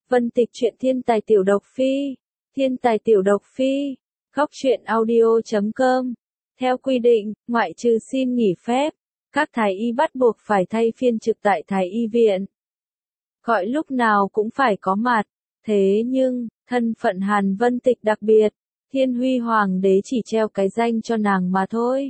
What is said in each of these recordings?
Vân Tịch truyện thiên tài tiểu độc phi. Thiên tài tiểu độc phi. Góc truyện audio.com. Theo quy định, ngoại trừ xin nghỉ phép, các thái y bắt buộc phải thay phiên trực tại thái y viện. Gọi lúc nào cũng phải có mặt. Thế nhưng, thân phận Hàn Vân Tịch đặc biệt, Thiên Huy Hoàng đế chỉ treo cái danh cho nàng mà thôi.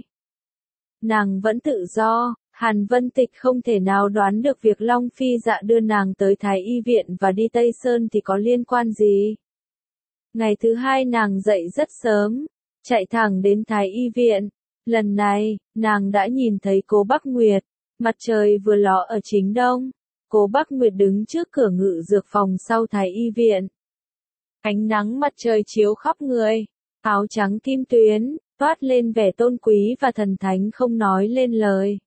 Nàng vẫn tự do, Hàn Vân Tịch không thể nào đoán được việc Long Phi Dạ đưa nàng tới Thái Y viện và đi Tây Sơn thì có liên quan gì. Ngày thứ hai nàng dậy rất sớm, chạy thẳng đến Thái Y viện. Lần này, nàng đã nhìn thấy Cố Bắc Nguyệt, mặt trời vừa ló ở chính đông. Cố Bắc Nguyệt đứng trước cửa ngự dược phòng sau Thái Y viện. Ánh nắng mặt trời chiếu khắp người, áo trắng kim tuyến, toát lên vẻ tôn quý và thần thánh không nói lên lời.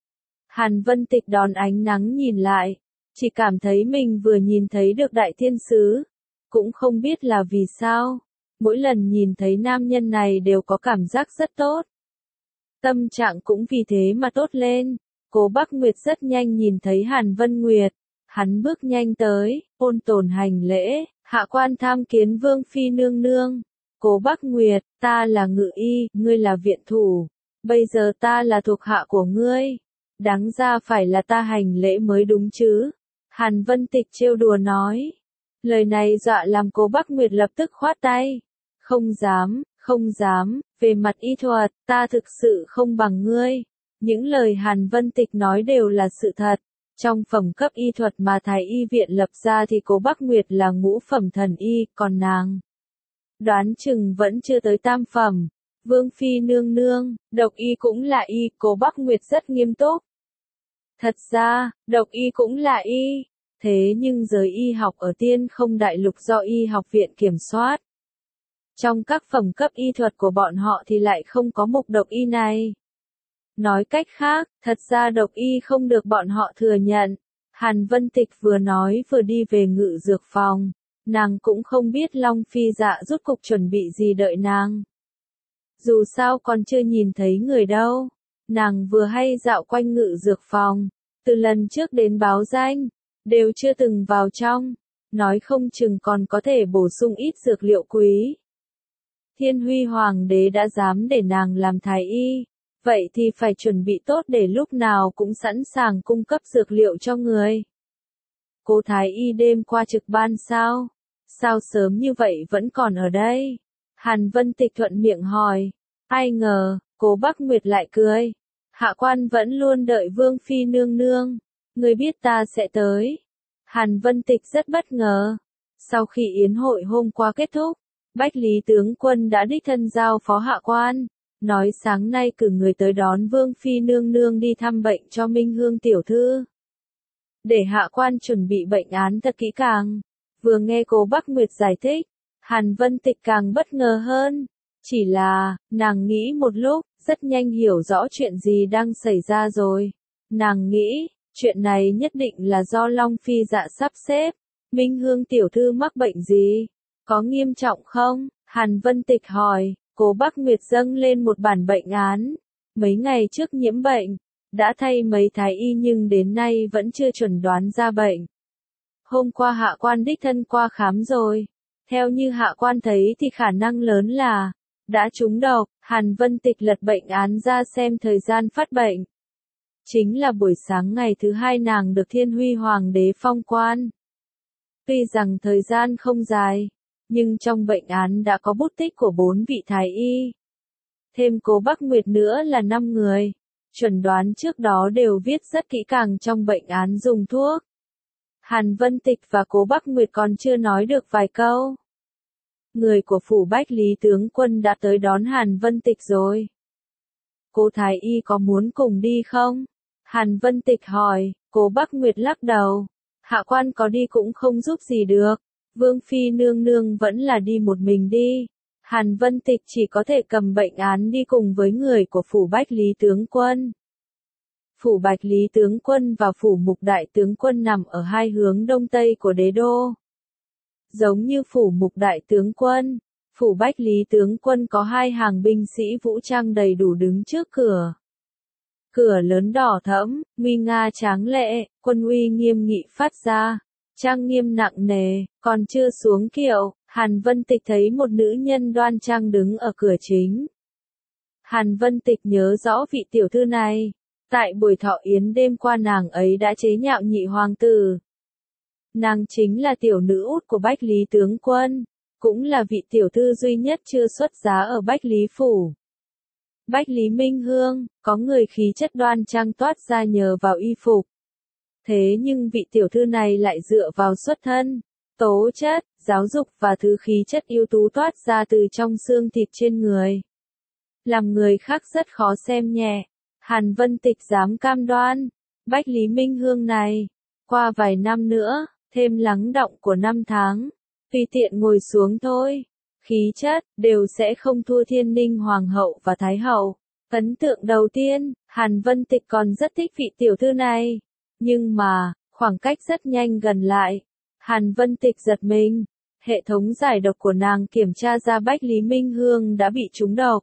Hàn Vân Tịch đón ánh nắng nhìn lại, chỉ cảm thấy mình vừa nhìn thấy được đại thiên sứ, cũng không biết là vì sao, mỗi lần nhìn thấy nam nhân này đều có cảm giác rất tốt. Tâm trạng cũng vì thế mà tốt lên. Cố Bắc Nguyệt rất nhanh nhìn thấy Hàn Vân Nguyệt, hắn bước nhanh tới, ôn tồn hành lễ, hạ quan tham kiến Vương Phi nương nương. Cố Bắc Nguyệt, ta là ngự y, ngươi là viện thủ, bây giờ ta là thuộc hạ của ngươi, đáng ra phải là ta hành lễ mới đúng chứ. Hàn Vân Tịch trêu đùa nói. Lời này dọa làm Cố Bắc Nguyệt lập tức khoát tay. Không dám, về mặt y thuật, ta thực sự không bằng ngươi. Những lời Hàn Vân Tịch nói đều là sự thật. Trong phẩm cấp y thuật mà Thái Y viện lập ra thì Cố Bắc Nguyệt là ngũ phẩm thần y, còn nàng đoán chừng vẫn chưa tới tam phẩm. Vương Phi nương nương, độc y cũng là y, Cố Bắc Nguyệt rất nghiêm túc. Thật ra, độc y cũng là y, thế nhưng giới y học ở Tiên Không Đại Lục do y học viện kiểm soát. Trong các phẩm cấp y thuật của bọn họ thì lại không có mục độc y này. Nói cách khác, thật ra độc y không được bọn họ thừa nhận. Hàn Vân Tịch vừa nói vừa đi về ngự dược phòng. Nàng cũng không biết Long Phi Dạ rút cục chuẩn bị gì đợi nàng. Dù sao còn chưa nhìn thấy người đâu. Nàng vừa hay dạo quanh ngự dược phòng. Từ lần trước đến báo danh, đều chưa từng vào trong. Nói không chừng còn có thể bổ sung ít dược liệu quý. Thiên Huy Hoàng đế đã dám để nàng làm thái y. Vậy thì phải chuẩn bị tốt để lúc nào cũng sẵn sàng cung cấp dược liệu cho người. Cô thái y đêm qua trực ban sao? Sao sớm như vậy vẫn còn ở đây? Hàn Vân Tịch thuận miệng hỏi. Ai ngờ, Cố Bắc Nguyệt lại cười. Hạ quan vẫn luôn đợi Vương Phi nương nương. Người biết ta sẽ tới. Hàn Vân Tịch rất bất ngờ. Sau khi yến hội hôm qua kết thúc, Bách Lý tướng quân đã đích thân giao phó hạ quan. Nói sáng nay cử người tới đón Vương Phi nương nương đi thăm bệnh cho Minh Hương tiểu thư. Để hạ quan chuẩn bị bệnh án thật kỹ càng. Vừa nghe Cố Bắc Nguyệt giải thích, Hàn Vân Tịch càng bất ngờ hơn. Chỉ là, nàng nghĩ một lúc, rất nhanh hiểu rõ chuyện gì đang xảy ra rồi. Nàng nghĩ, chuyện này nhất định là do Long Phi Dạ sắp xếp. Minh Hương tiểu thư mắc bệnh gì? Có nghiêm trọng không? Hàn Vân Tịch hỏi. Cố Bắc Nguyệt dâng lên một bản bệnh án. Mấy ngày trước nhiễm bệnh, đã thay mấy thái y nhưng đến nay vẫn chưa chuẩn đoán ra bệnh. Hôm qua hạ quan đích thân qua khám rồi. Theo như hạ quan thấy thì khả năng lớn là đã trúng độc. Hàn Vân Tịch lật bệnh án ra xem thời gian phát bệnh. Chính là buổi sáng ngày thứ hai nàng được Thiên Huy Hoàng đế phong quan. Tuy rằng thời gian không dài, nhưng trong bệnh án đã có bút tích của 4 vị thái y. Thêm Cố Bắc Nguyệt nữa là 5 người. Chuẩn đoán trước đó đều viết rất kỹ càng trong bệnh án dùng thuốc. Hàn Vân Tịch và Cố Bắc Nguyệt còn chưa nói được vài câu. Người của phủ Bách Lý tướng quân đã tới đón Hàn Vân Tịch rồi. Cô thái y có muốn cùng đi không? Hàn Vân Tịch hỏi. Cố Bắc Nguyệt lắc đầu. Hạ quan có đi cũng không giúp gì được. Vương Phi nương nương vẫn là đi một mình đi. Hàn Vân Tịch chỉ có thể cầm bệnh án đi cùng với người của phủ Bách Lý tướng quân. Phủ Bách Lý tướng quân và phủ Mục Đại tướng quân nằm ở hai hướng đông tây của đế đô. Giống như phủ Mục Đại tướng quân, phủ Bách Lý tướng quân có hai hàng binh sĩ vũ trang đầy đủ đứng trước cửa. Cửa lớn đỏ thẫm, nguy nga tráng lệ, quân uy nghiêm nghị phát ra. trang nghiêm nặng nề, còn chưa xuống kiệu, Hàn Vân Tịch thấy một nữ nhân đoan trang đứng ở cửa chính. Hàn Vân Tịch nhớ rõ vị tiểu thư này, tại buổi thọ yến đêm qua nàng ấy đã chế nhạo nhị hoàng tử. Nàng chính là tiểu nữ út của Bách Lý tướng quân, cũng là vị tiểu thư duy nhất chưa xuất giá ở Bách Lý phủ. Bách Lý Minh Hương, có người khí chất đoan trang toát ra nhờ vào y phục. Thế nhưng vị tiểu thư này lại dựa vào xuất thân, tố chất, giáo dục và thứ khí chất ưu tú toát ra từ trong xương thịt trên người. Làm người khác rất khó xem nhẹ. Hàn Vân Tịch dám cam đoan, Bách Lý Minh Hương này, qua vài năm nữa, thêm lắng đọng của năm tháng, tùy tiện ngồi xuống thôi, khí chất, đều sẽ không thua Thiên Ninh Hoàng hậu và Thái hậu. Ấn tượng đầu tiên, Hàn Vân Tịch còn rất thích vị tiểu thư này. Nhưng mà, khoảng cách rất nhanh gần lại. Hàn Vân Tịch giật mình. Hệ thống giải độc của nàng kiểm tra ra Bách Lý Minh Hương đã bị trúng độc.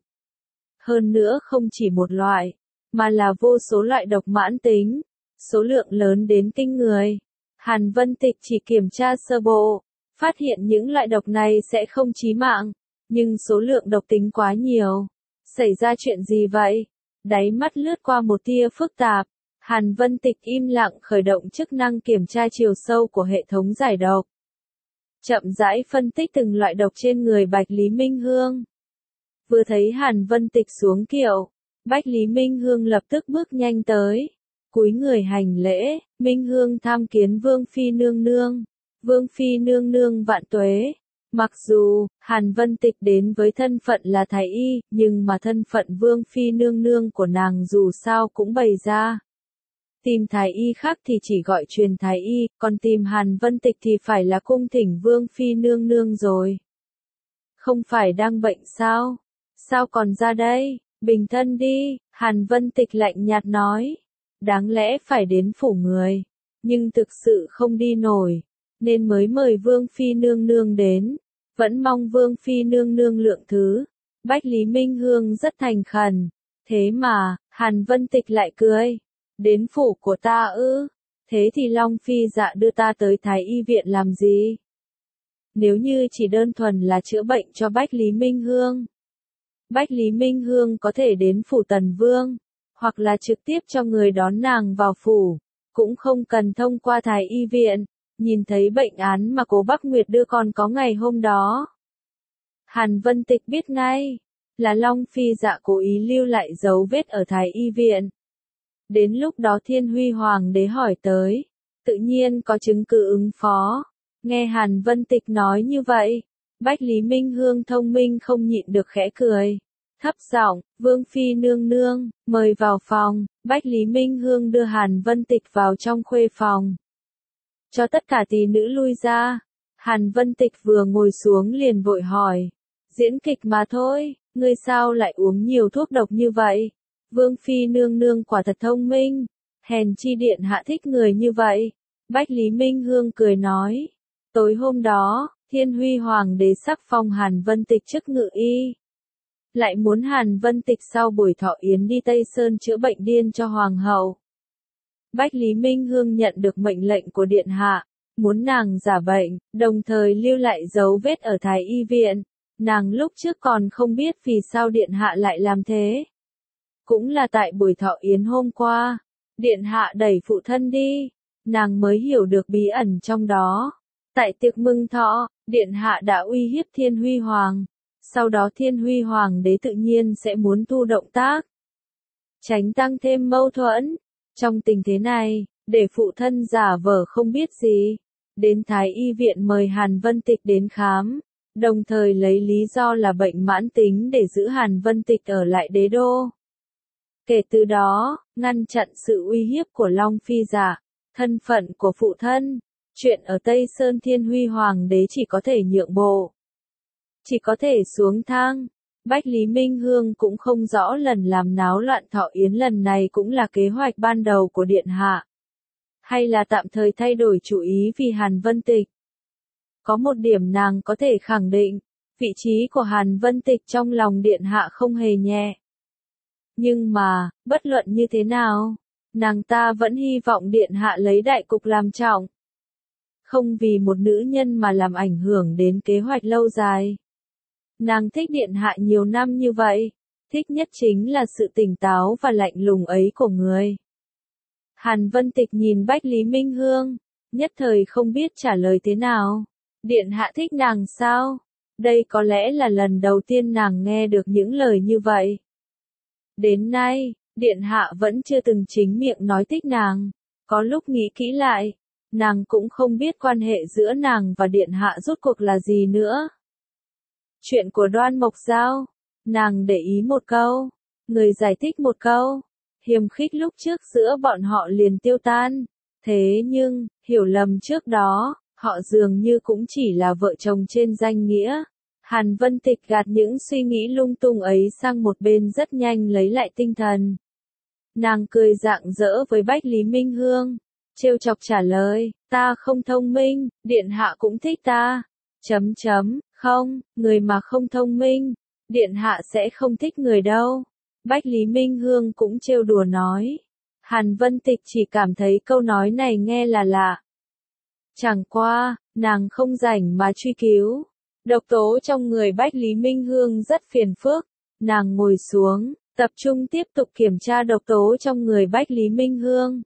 Hơn nữa không chỉ một loại, mà là vô số loại độc mãn tính, số lượng lớn đến kinh người. Hàn Vân Tịch chỉ kiểm tra sơ bộ, phát hiện những loại độc này sẽ không chí mạng, nhưng số lượng độc tính quá nhiều. Xảy ra chuyện gì vậy? Đáy mắt lướt qua một tia phức tạp. Hàn Vân Tịch im lặng khởi động chức năng kiểm tra chiều sâu của hệ thống giải độc. Chậm rãi phân tích từng loại độc trên người Bách Lý Minh Hương. Vừa thấy Hàn Vân Tịch xuống kiệu, Bách Lý Minh Hương lập tức bước nhanh tới, cúi người hành lễ. Minh Hương tham kiến Vương Phi nương nương. Vương Phi nương nương vạn tuế. Mặc dù, Hàn Vân Tịch đến với thân phận là thái y, nhưng mà thân phận Vương Phi nương nương của nàng dù sao cũng bày ra. Tìm thái y khác thì chỉ gọi truyền thái y, còn tìm Hàn Vân Tịch thì phải là cung thỉnh Vương Phi nương nương rồi. Không phải đang bệnh sao? Sao còn ra đây? Bình thân đi, Hàn Vân Tịch lạnh nhạt nói. Đáng lẽ phải đến phủ người, nhưng thực sự không đi nổi, nên mới mời Vương Phi nương nương đến. Vẫn mong Vương Phi nương nương lượng thứ. Bách Lý Minh Hương rất thành khẩn. Thế mà, Hàn Vân Tịch lại cười. Đến phủ của ta ư? Thế thì Long Phi dạ đưa ta tới Thái y viện làm gì? Nếu như chỉ đơn thuần là chữa bệnh cho Bách Lý Minh Hương, Bách Lý Minh Hương có thể đến phủ Tần Vương, hoặc là trực tiếp cho người đón nàng vào phủ, cũng không cần thông qua Thái y viện. Nhìn thấy bệnh án mà Cố Bắc Nguyệt đưa con có ngày hôm đó, Hàn Vân Tịch biết ngay, là Long Phi dạ cố ý lưu lại dấu vết ở Thái y viện. Đến lúc đó Thiên Huy Hoàng đế hỏi tới, tự nhiên có chứng cứ ứng phó. Nghe Hàn Vân Tịch nói như vậy, Bách Lý Minh Hương thông minh không nhịn được khẽ cười. Thấp giọng, Vương Phi nương nương, mời vào phòng. Bách Lý Minh Hương đưa Hàn Vân Tịch vào trong khuê phòng. Cho tất cả tỷ nữ lui ra. Hàn Vân Tịch vừa ngồi xuống liền vội hỏi. Diễn kịch mà thôi, ngươi sao lại uống nhiều thuốc độc như vậy? Vương Phi nương nương quả thật thông minh. Hèn chi điện hạ thích người như vậy. Bách Lý Minh Hương cười nói. Tối hôm đó, Thiên Huy Hoàng đế sắc phong Hàn Vân Tịch chức ngự y. Lại muốn Hàn Vân Tịch sau buổi thọ yến đi Tây Sơn chữa bệnh điên cho Hoàng hậu. Bách Lý Minh Hương nhận được mệnh lệnh của điện hạ, muốn nàng giả bệnh, đồng thời lưu lại dấu vết ở Thái y viện. Nàng lúc trước còn không biết vì sao điện hạ lại làm thế. Cũng là tại buổi thọ yến hôm qua, điện hạ đẩy phụ thân đi, nàng mới hiểu được bí ẩn trong đó. Tại tiệc mừng thọ, điện hạ đã uy hiếp Thiên Huy Hoàng, sau đó Thiên Huy Hoàng đế tự nhiên sẽ muốn thu động tác, tránh tăng thêm mâu thuẫn. Trong tình thế này, để phụ thân giả vờ không biết gì, đến Thái y viện mời Hàn Vân Tịch đến khám, đồng thời lấy lý do là bệnh mãn tính để giữ Hàn Vân Tịch ở lại đế đô. Kể từ đó, ngăn chặn sự uy hiếp của Long Phi giả, thân phận của phụ thân, chuyện ở Tây Sơn Thiên Huy Hoàng đế chỉ có thể nhượng bộ, chỉ có thể xuống thang. Bách Lý Minh Hương cũng không rõ lần làm náo loạn thọ yến lần này cũng là kế hoạch ban đầu của điện hạ, hay là tạm thời thay đổi chủ ý vì Hàn Vân Tịch. Có một điểm nàng có thể khẳng định, vị trí của Hàn Vân Tịch trong lòng điện hạ không hề nhẹ. Nhưng mà, bất luận như thế nào, nàng ta vẫn hy vọng điện hạ lấy đại cục làm trọng. không vì một nữ nhân mà làm ảnh hưởng đến kế hoạch lâu dài. Nàng thích điện hạ nhiều năm như vậy, thích nhất chính là sự tỉnh táo và lạnh lùng ấy của người. Hàn Vân Tịch nhìn Bách Lý Minh Hương, nhất thời không biết trả lời thế nào. Điện hạ thích nàng sao? Đây có lẽ là lần đầu tiên nàng nghe được những lời như vậy. Đến nay, điện hạ vẫn chưa từng chính miệng nói thích nàng. Có lúc nghĩ kỹ lại, nàng cũng không biết quan hệ giữa nàng và điện hạ rốt cuộc là gì nữa. Chuyện của Đoan Mộc Giao, nàng để ý một câu, người giải thích một câu, hiềm khích lúc trước giữa bọn họ liền tiêu tan. Thế nhưng, hiểu lầm trước đó, họ dường như cũng chỉ là vợ chồng trên danh nghĩa. Hàn Vân Tịch gạt những suy nghĩ lung tung ấy sang một bên rất nhanh lấy lại tinh thần. Nàng cười rạng rỡ với Bách Lý Minh Hương, trêu chọc trả lời, ta không thông minh, điện hạ cũng thích ta. Không, người mà không thông minh, điện hạ sẽ không thích người đâu. Bách Lý Minh Hương cũng trêu đùa nói. Hàn Vân Tịch chỉ cảm thấy câu nói này nghe là lạ. Chẳng qua, nàng không rảnh mà truy cứu. Độc tố trong người Bách Lý Minh Hương rất phiền phức. Nàng ngồi xuống, tập trung tiếp tục kiểm tra độc tố trong người Bách Lý Minh Hương.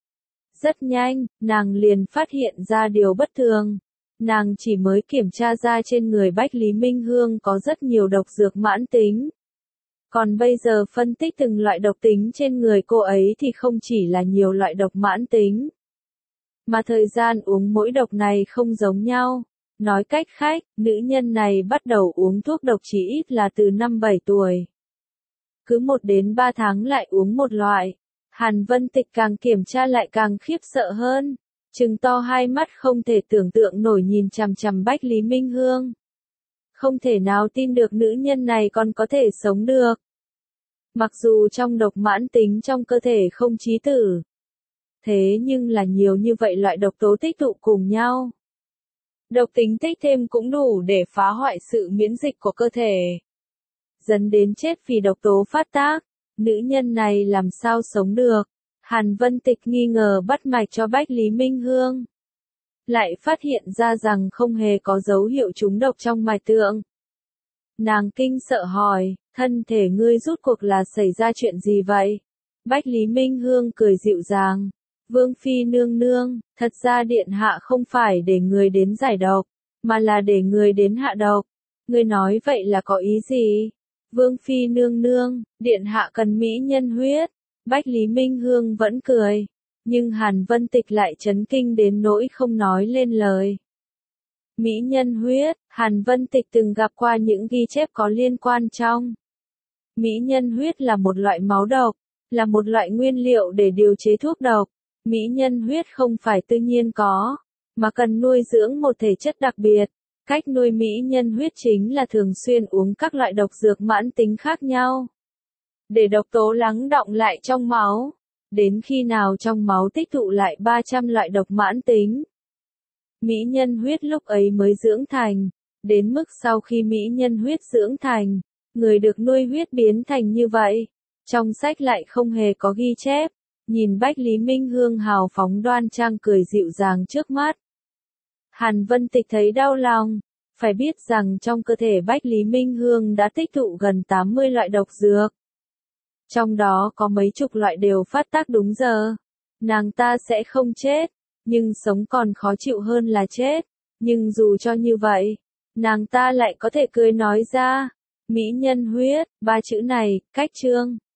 Rất nhanh, nàng liền phát hiện ra điều bất thường. Nàng chỉ mới kiểm tra ra trên người Bách Lý Minh Hương có rất nhiều độc dược mãn tính. Còn bây giờ phân tích từng loại độc tính trên người cô ấy thì không chỉ là nhiều loại độc mãn tính, mà thời gian uống mỗi độc này không giống nhau. Nói cách khác, nữ nhân này bắt đầu uống thuốc độc chỉ ít là từ 5-7 tuổi. Cứ 1 đến 3 tháng lại uống một loại. Hàn Vân Tịch càng kiểm tra lại càng khiếp sợ hơn. Trừng to hai mắt không thể tưởng tượng nổi nhìn chằm chằm Bách Lý Minh Hương. Không thể nào tin được nữ nhân này còn có thể sống được. Mặc dù trong độc mãn tính trong cơ thể không chí tử. Thế nhưng là nhiều như vậy loại độc tố tích tụ cùng nhau. Độc tính tích thêm cũng đủ để phá hoại sự miễn dịch của cơ thể. Dẫn đến chết vì độc tố phát tác. Nữ nhân này làm sao sống được? Hàn Vân Tịch nghi ngờ bắt mạch cho Bách Lý Minh Hương. Lại phát hiện ra rằng không hề có dấu hiệu trúng độc trong mạch tượng. Nàng kinh sợ hỏi, thân thể ngươi rốt cuộc là xảy ra chuyện gì vậy? Bách Lý Minh Hương cười dịu dàng. Vương Phi nương nương, thật ra điện hạ không phải để người đến giải độc, mà là để người đến hạ độc. Ngươi nói vậy là có ý gì? Vương Phi nương nương, điện hạ cần mỹ nhân huyết. Bách Lý Minh Hương vẫn cười, nhưng Hàn Vân Tịch lại chấn kinh đến nỗi không nói lên lời. Mỹ nhân huyết, Hàn Vân Tịch từng gặp qua những ghi chép có liên quan trong. Mỹ nhân huyết là một loại máu độc, là một loại nguyên liệu để điều chế thuốc độc. Mỹ nhân huyết không phải tự nhiên có, mà cần nuôi dưỡng một thể chất đặc biệt. Cách nuôi mỹ nhân huyết chính là thường xuyên uống các loại độc dược mãn tính khác nhau. Để độc tố lắng đọng lại trong máu. Đến khi nào trong máu tích tụ lại 300 loại độc mãn tính. Mỹ nhân huyết lúc ấy mới dưỡng thành. Đến mức sau khi mỹ nhân huyết dưỡng thành, người được nuôi huyết biến thành như vậy. Trong sách lại không hề có ghi chép. Nhìn Bách Lý Minh Hương hào phóng đoan trang cười dịu dàng trước mắt. Hàn Vân Tịch thấy đau lòng. Phải biết rằng trong cơ thể Bách Lý Minh Hương đã tích tụ gần 80 loại độc dược. Trong đó có mấy chục loại đều phát tác đúng giờ. Nàng ta sẽ không chết, nhưng sống còn khó chịu hơn là chết. Nhưng dù cho như vậy, nàng ta lại có thể cười nói ra. Mỹ nhân huyết, 3 chữ này, cách chương.